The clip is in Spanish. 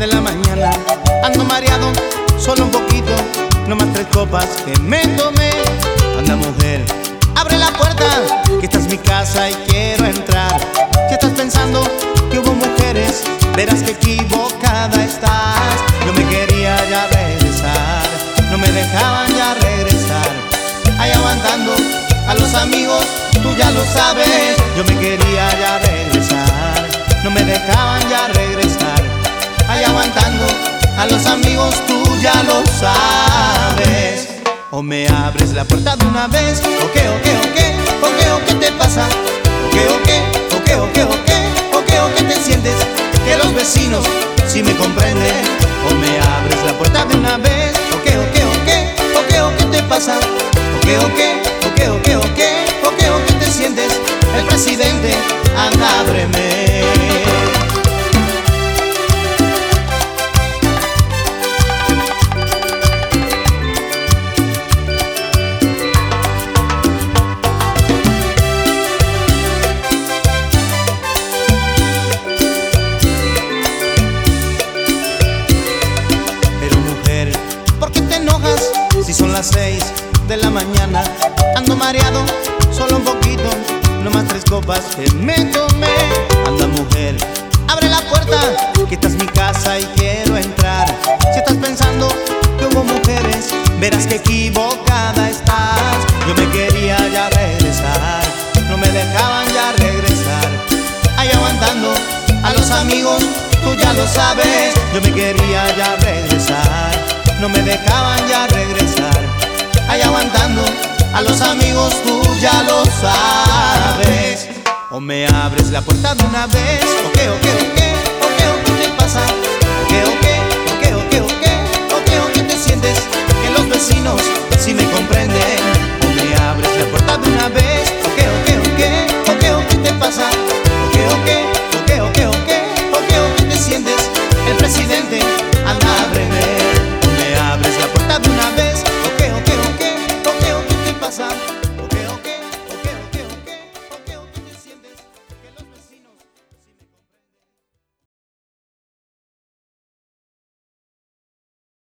de la mañana. Ando mareado, solo un poquito, no más 3 copas que me tomé. Anda mujer, abre la puerta, que esta es mi casa y quiero entrar. Si estás pensando que hubo mujeres, verás que equivocada estás. Yo me quería ya regresar, no me dejaban ya regresar. Ahí aguantando a los amigos, tú ya lo sabes. Yo me quería ya regresar, no me dejaban ya regresar. Ahí aguantando a los amigos, tú ya lo sabes. O me abres la puerta de una vez, o qué, o qué, o qué, o qué, o qué te pasa, o qué, o qué, o qué, o qué, o qué, o qué, o qué te sientes, que los vecinos sí me comprenden. O me abres la puerta de una vez, o qué, o qué, o qué, o qué, o qué te pasa, o qué, o qué, o qué, o qué, o qué, o qué, o qué te sientes, el presidente, anda, ábreme. Si son las 6 de la mañana, ando mareado, solo un poquito, no más 3 copas que me tomé. Anda mujer, abre la puerta, que esta es mi casa y quiero entrar. Si estás pensando que hubo mujeres, verás que equivocada estás. Yo me quería ya regresar, no me dejaban ya regresar. Ahí aguantando a los amigos, tú ya lo sabes. Yo me quería ya regresar, no me dejaban ya regresar. Ahí aguantando a los amigos, tú ya lo sabes. O me abres la puerta de una vez, o qué, o qué, o qué, o qué, o qué te pasa, o qué, o qué, o qué, o qué, o qué, o qué, o qué te sientes, que los vecinos sí me comprenden.